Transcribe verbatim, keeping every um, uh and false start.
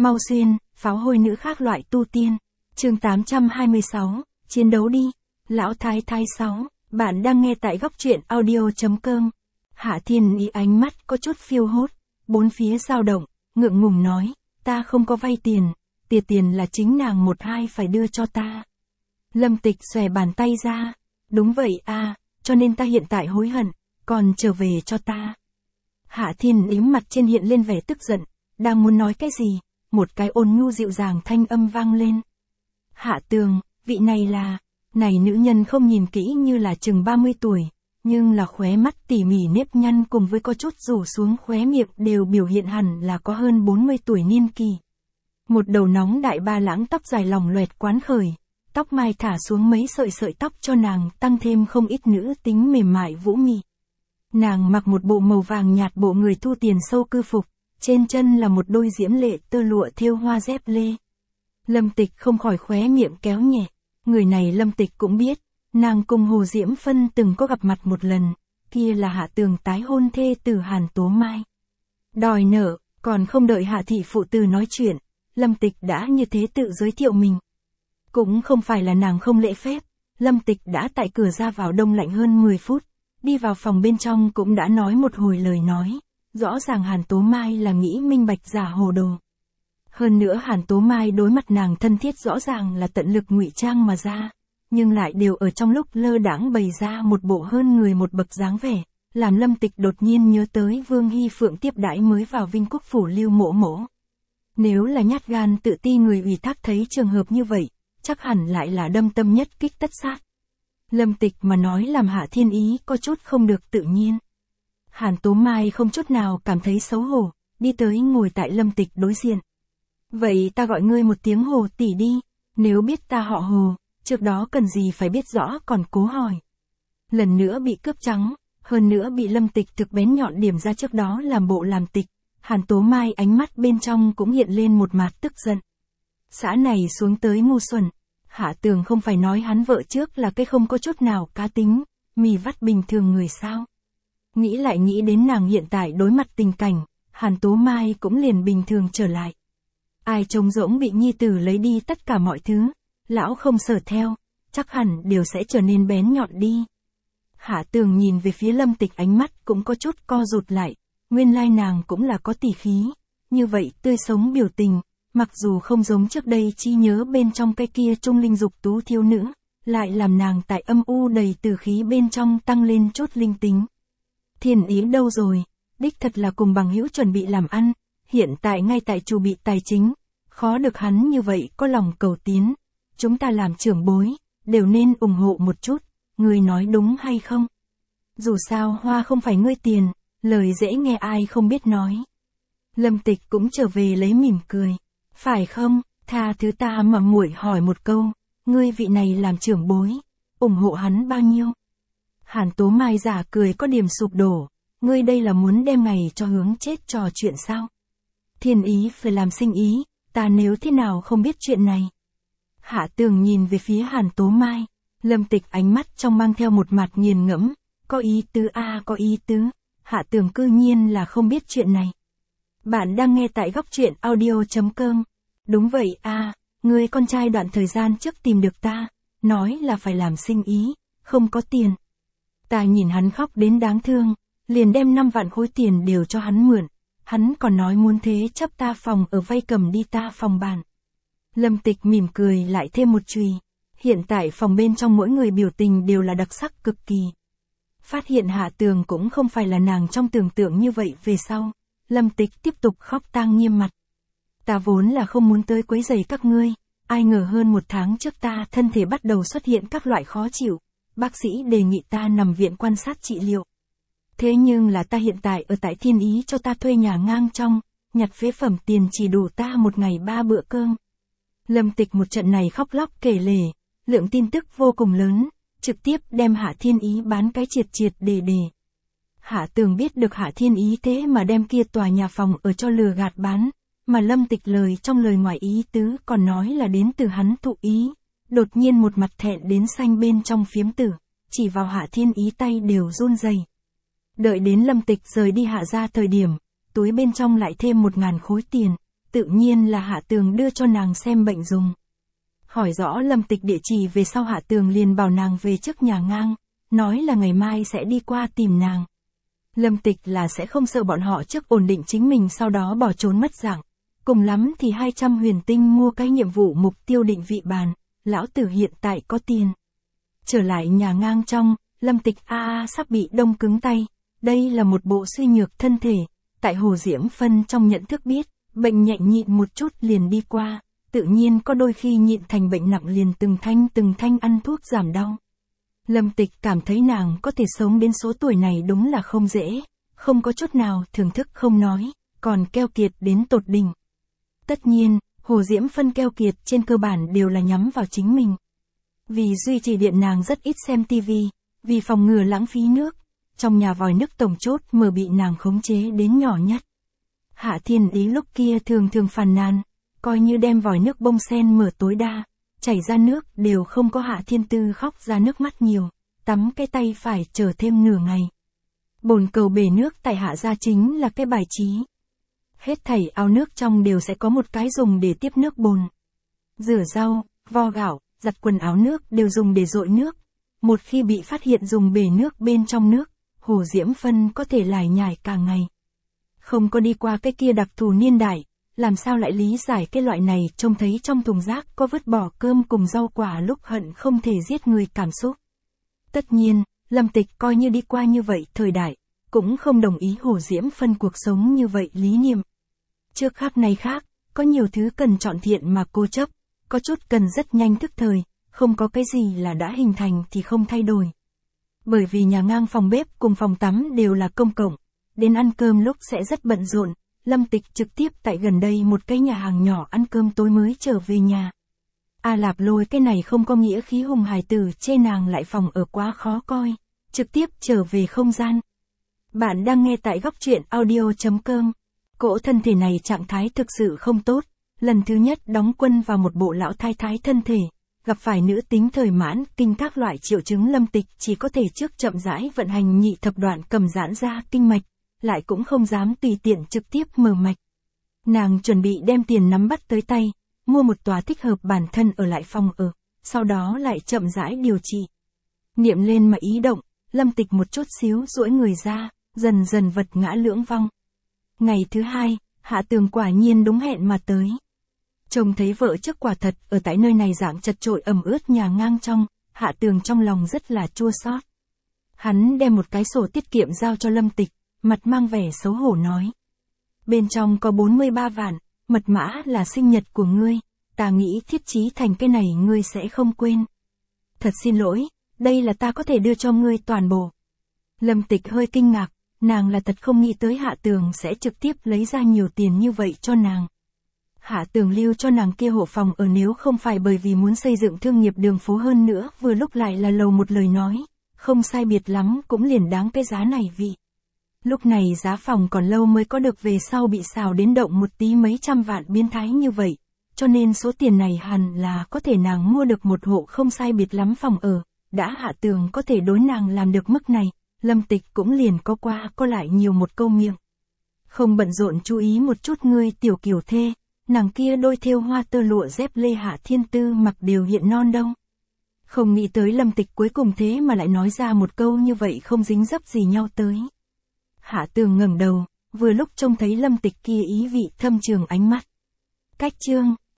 Mau xuyên, pháo hôi nữ khác loại tu tiên. Chương tám trăm hai mươi sáu, chiến đấu đi. Lão Thái Thái sáu, bạn đang nghe tại góc truyện audio.com. Hạ Thiên Ý ánh mắt có chút phiêu hốt, bốn phía dao động, ngượng ngùng nói, ta không có vay tiền, tiền tiền là chính nàng một hai phải đưa cho ta. Lâm Tịch xòe bàn tay ra, đúng vậy à, cho nên ta hiện tại hối hận, còn trở về cho ta. Hạ Thiên Ý mặt trên hiện lên vẻ tức giận, đang muốn nói cái gì, một cái ôn nhu dịu dàng thanh âm vang lên. Hạ Tường, vị này là, này nữ nhân không nhìn kỹ như là chừng ba mươi tuổi, nhưng là khóe mắt tỉ mỉ nếp nhăn cùng với có chút rủ xuống khóe miệng đều biểu hiện hẳn là có hơn bốn mươi tuổi niên kỳ. Một đầu nóng đại ba lãng tóc dài lỏng loẹt quán khởi, tóc mai thả xuống mấy sợi sợi tóc cho nàng tăng thêm không ít nữ tính mềm mại vũ mị. Nàng mặc một bộ màu vàng nhạt bộ người thu tiền sâu cư phục, trên chân là một đôi diễm lệ tơ lụa thêu hoa dép lê. Lâm Tịch không khỏi khóe miệng kéo nhẹ, người này Lâm Tịch cũng biết, nàng cùng Hồ Diễm Phân từng có gặp mặt một lần, kia là Hạ Tường tái hôn thê tử Hàn Tố Mai. Đòi nợ, còn không đợi Hạ thị phụ tử nói chuyện, Lâm Tịch đã như thế tự giới thiệu mình. Cũng không phải là nàng không lễ phép, Lâm Tịch đã tại cửa ra vào đông lạnh hơn mười phút, đi vào phòng bên trong cũng đã nói một hồi lời nói, rõ ràng Hàn Tố Mai là nghĩ minh bạch giả hồ đồ. Hơn nữa Hàn Tố Mai đối mặt nàng thân thiết rõ ràng là tận lực ngụy trang mà ra, nhưng lại đều ở trong lúc lơ đãng bày ra một bộ hơn người một bậc dáng vẻ, làm Lâm Tịch đột nhiên nhớ tới Vương Hy Phượng tiếp đãi mới vào Vinh Quốc phủ Lưu Mỗ Mỗ. Nếu là nhát gan tự ti người ủy thác thấy trường hợp như vậy, chắc hẳn lại là đâm tâm nhất kích tất sát. Lâm Tịch mà nói làm Hạ Thiên Ý có chút không được tự nhiên. Hàn Tố Mai không chút nào cảm thấy xấu hổ, đi tới ngồi tại Lâm Tịch đối diện. Vậy ta gọi ngươi một tiếng Hồ tỷ đi, nếu biết ta họ Hồ, trước đó cần gì phải biết rõ còn cố hỏi. Lần nữa bị cướp trắng, hơn nữa bị Lâm Tịch thực bén nhọn điểm ra trước đó làm bộ làm tịch, Hàn Tố Mai ánh mắt bên trong cũng hiện lên một mạt tức giận. Xã này xuống tới ngu xuẩn, Hạ Tường không phải nói hắn vợ trước là cái không có chút nào cá tính, mì vắt bình thường người sao. Nghĩ lại nghĩ đến nàng hiện tại đối mặt tình cảnh, Hàn Tố Mai cũng liền bình thường trở lại. Ai trông rỗng bị nhi tử lấy đi tất cả mọi thứ, lão không sở theo, chắc hẳn đều sẽ trở nên bén nhọn đi. Hạ Tường nhìn về phía Lâm Tịch ánh mắt cũng có chút co rụt lại, nguyên lai nàng cũng là có tỷ khí, như vậy tươi sống biểu tình, mặc dù không giống trước đây chi nhớ bên trong cái kia trung linh dục tú thiếu nữ, lại làm nàng tại âm u đầy tử khí bên trong tăng lên chút linh tính. Thiên Ý đâu rồi, đích thật là cùng bằng hữu chuẩn bị làm ăn, hiện tại ngay tại chu bị tài chính, khó được hắn như vậy có lòng cầu tiến, chúng ta làm trưởng bối, đều nên ủng hộ một chút, ngươi nói đúng hay không? Dù sao hoa không phải ngươi tiền, lời dễ nghe ai không biết nói. Lâm Tịch cũng trở về lấy mỉm cười, phải không, tha thứ ta mà muội hỏi một câu, ngươi vị này làm trưởng bối, ủng hộ hắn bao nhiêu? Hàn Tố Mai giả cười có điểm sụp đổ, ngươi đây là muốn đem ngày cho hướng chết trò chuyện sao? Thiên Ý phải làm sinh ý, ta nếu thế nào không biết chuyện này. Hạ Tường nhìn về phía Hàn Tố Mai, Lâm Tịch ánh mắt trong mang theo một mặt nghiền ngẫm, có ý tứ a à, có ý tứ, Hạ Tường cư nhiên là không biết chuyện này. Bạn đang nghe tại góc truyện audio.com. Đúng vậy a à, người con trai đoạn thời gian trước tìm được ta, nói là phải làm sinh ý, không có tiền. Ta nhìn hắn khóc đến đáng thương, liền đem năm vạn khối tiền đều cho hắn mượn, hắn còn nói muốn thế chấp ta phòng ở vay cầm đi ta phòng bàn. Lâm Tịch mỉm cười lại thêm một chùy, hiện tại phòng bên trong mỗi người biểu tình đều là đặc sắc cực kỳ. Phát hiện Hạ Tường cũng không phải là nàng trong tưởng tượng như vậy về sau, Lâm Tịch tiếp tục khóc tang nghiêm mặt. Ta vốn là không muốn tới quấy rầy các ngươi, ai ngờ hơn một tháng trước ta thân thể bắt đầu xuất hiện các loại khó chịu, bác sĩ đề nghị ta nằm viện quan sát trị liệu. Thế nhưng là ta hiện tại ở tại Thiên Ý cho ta thuê nhà ngang trong, nhặt phế phẩm tiền chỉ đủ ta một ngày ba bữa cơm. Lâm Tịch một trận này khóc lóc kể lể, lượng tin tức vô cùng lớn, trực tiếp đem Hạ Thiên Ý bán cái triệt triệt để để. Hạ Tường biết được Hạ Thiên Ý thế mà đem kia tòa nhà phòng ở cho lừa gạt bán, mà Lâm Tịch lời trong lời ngoài ý tứ còn nói là đến từ hắn thụ ý, đột nhiên một mặt thẹn đến xanh bên trong phiếm tử, chỉ vào Hạ Thiên Ý tay đều run rẩy. Đợi đến Lâm Tịch rời đi Hạ ra thời điểm, túi bên trong lại thêm một ngàn khối tiền, tự nhiên là Hạ Tường đưa cho nàng xem bệnh dùng. Hỏi rõ Lâm Tịch địa chỉ về sau Hạ Tường liền bảo nàng về trước nhà ngang, nói là ngày mai sẽ đi qua tìm nàng. Lâm Tịch là sẽ không sợ bọn họ trước ổn định chính mình sau đó bỏ trốn mất dạng. Cùng lắm thì hai trăm huyền tinh mua cái nhiệm vụ mục tiêu định vị bàn, lão tử hiện tại có tiền. Trở lại nhà ngang trong, Lâm Tịch a a sắp bị đông cứng tay, đây là một bộ suy nhược thân thể, tại Hồ Diễm Phân trong nhận thức biết, bệnh nhẹ nhịn một chút liền đi qua, tự nhiên có đôi khi nhịn thành bệnh nặng liền từng thanh từng thanh ăn thuốc giảm đau. Lâm Tịch cảm thấy nàng có thể sống đến số tuổi này đúng là không dễ, không có chút nào thưởng thức không nói, còn keo kiệt đến tột đỉnh. Tất nhiên, Hồ Diễm Phân keo kiệt trên cơ bản đều là nhắm vào chính mình. Vì duy trì điện nàng rất ít xem tivi, vì phòng ngừa lãng phí nước, trong nhà vòi nước tổng chốt mở bị nàng khống chế đến nhỏ nhất. Hạ Thiên Ý lúc kia thường thường phàn nàn, coi như đem vòi nước bông sen mở tối đa, chảy ra nước đều không có Hạ Thiên Tư khóc ra nước mắt nhiều, tắm cái tay phải chờ thêm nửa ngày. Bồn cầu bể nước tại Hạ gia chính là cái bài trí. Hết thảy ao nước trong đều sẽ có một cái dùng để tiếp nước bồn. Rửa rau, vo gạo, giặt quần áo nước đều dùng để dội nước. Một khi bị phát hiện dùng bể nước bên trong nước, Hồ Diễm Phân có thể lải nhải cả ngày. Không có đi qua cái kia đặc thù niên đại, làm sao lại lý giải cái loại này trông thấy trong thùng rác có vứt bỏ cơm cùng rau quả lúc hận không thể giết người cảm xúc. Tất nhiên, Lâm Tịch coi như đi qua như vậy thời đại, cũng không đồng ý Hồ Diễm Phân cuộc sống như vậy lý niệm. Trước khác này khác, có nhiều thứ cần chọn thiện mà cố chấp, có chút cần rất nhanh thức thời, không có cái gì là đã hình thành thì không thay đổi. Bởi vì nhà ngang phòng bếp cùng phòng tắm đều là công cộng, đến ăn cơm lúc sẽ rất bận rộn, Lâm Tịch trực tiếp tại gần đây một cái nhà hàng nhỏ ăn cơm tối mới trở về nhà. A Lạp Lôi cái này không có nghĩa khí hùng hài tử chê nàng lại phòng ở quá khó coi, trực tiếp trở về không gian. Bạn đang nghe tại góc truyện audio chấm com. Cỗ thân thể này trạng thái thực sự không tốt, lần thứ nhất đóng quân vào một bộ lão thái thái thân thể, gặp phải nữ tính thời mãn kinh các loại triệu chứng Lâm Tịch chỉ có thể trước chậm rãi vận hành nhị thập đoạn cầm giãn ra kinh mạch, lại cũng không dám tùy tiện trực tiếp mở mạch. Nàng chuẩn bị đem tiền nắm bắt tới tay, mua một tòa thích hợp bản thân ở lại phòng ở, sau đó lại chậm rãi điều trị. Niệm lên mà ý động, Lâm Tịch một chút xíu duỗi người ra, dần dần vật ngã lưỡng vong. Ngày thứ hai, Hạ Tường quả nhiên đúng hẹn mà tới. Trông thấy vợ trước quả thật ở tại nơi này dạng chật chội ẩm ướt nhà ngang trong, Hạ Tường trong lòng rất là chua xót. Hắn đem một cái sổ tiết kiệm giao cho Lâm Tịch, mặt mang vẻ xấu hổ nói. Bên trong có bốn mươi ba vạn, mật mã là sinh nhật của ngươi, ta nghĩ thiết chí thành cái này ngươi sẽ không quên. Thật xin lỗi, đây là ta có thể đưa cho ngươi toàn bộ. Lâm Tịch hơi kinh ngạc, nàng là thật không nghĩ tới Hạ Tường sẽ trực tiếp lấy ra nhiều tiền như vậy cho nàng. Hạ Tường lưu cho nàng kia hộ phòng ở nếu không phải bởi vì muốn xây dựng thương nghiệp đường phố hơn nữa vừa lúc lại là lầu một lời nói, không sai biệt lắm cũng liền đáng cái giá này vị. Lúc này giá phòng còn lâu mới có được về sau bị xào đến động một tí mấy trăm vạn biến thái như vậy, cho nên số tiền này hẳn là có thể nàng mua được một hộ không sai biệt lắm phòng ở, đã Hạ Tường có thể đối nàng làm được mức này, Lâm Tịch cũng liền có qua có lại nhiều một câu miệng. Không bận rộn chú ý một chút ngươi tiểu kiều thê, nàng kia đôi thêu hoa tơ lụa dép lê Hạ Thiên Tư mặc đều hiện non đâu. Không nghĩ tới Lâm Tịch cuối cùng thế mà lại nói ra một câu như vậy không dính dấp gì nhau tới. Hạ Tường ngẩng đầu, vừa lúc trông thấy Lâm Tịch kia ý vị thâm trường ánh mắt. Cách chương